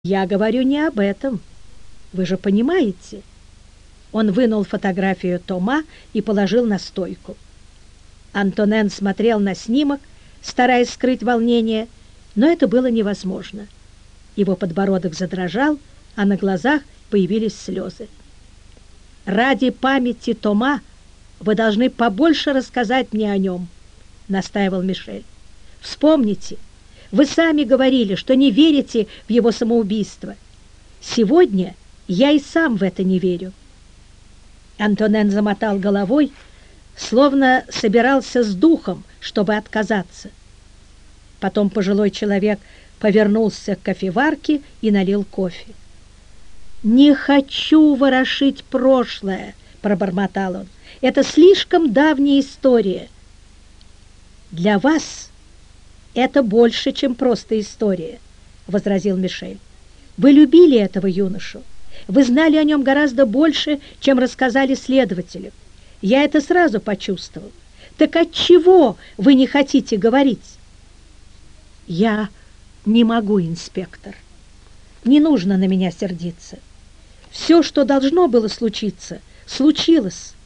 Я говорю не об этом. Вы же понимаете? Он вынул фотографию Тома и положил на стойку. Антонен смотрел на снимок, стараясь скрыть волнение, но это было невозможно. Его подбородок задрожал, а на глазах появились слезы. «Ради памяти Тома вы должны побольше рассказать мне о нем», — настаивал Мишель. «Вспомните, вы сами говорили, что не верите в его самоубийство. Сегодня я и сам в это не верю». Антонен замотал головой, словно собирался с духом, чтобы отказаться. Потом пожилой человек повернулся к кофеварке и налил кофе. «Не хочу ворошить прошлое», — пробормотал он. «Это слишком давняя история». «Для вас это больше, чем просто история», — возразил Мишель. «Вы любили этого юношу. Вы знали о нем гораздо больше, чем рассказали следователю. Я это сразу почувствовал. Так отчего вы не хотите говорить?» «Я не могу, инспектор. Не нужно на меня сердиться. Все, что должно было случиться, случилось.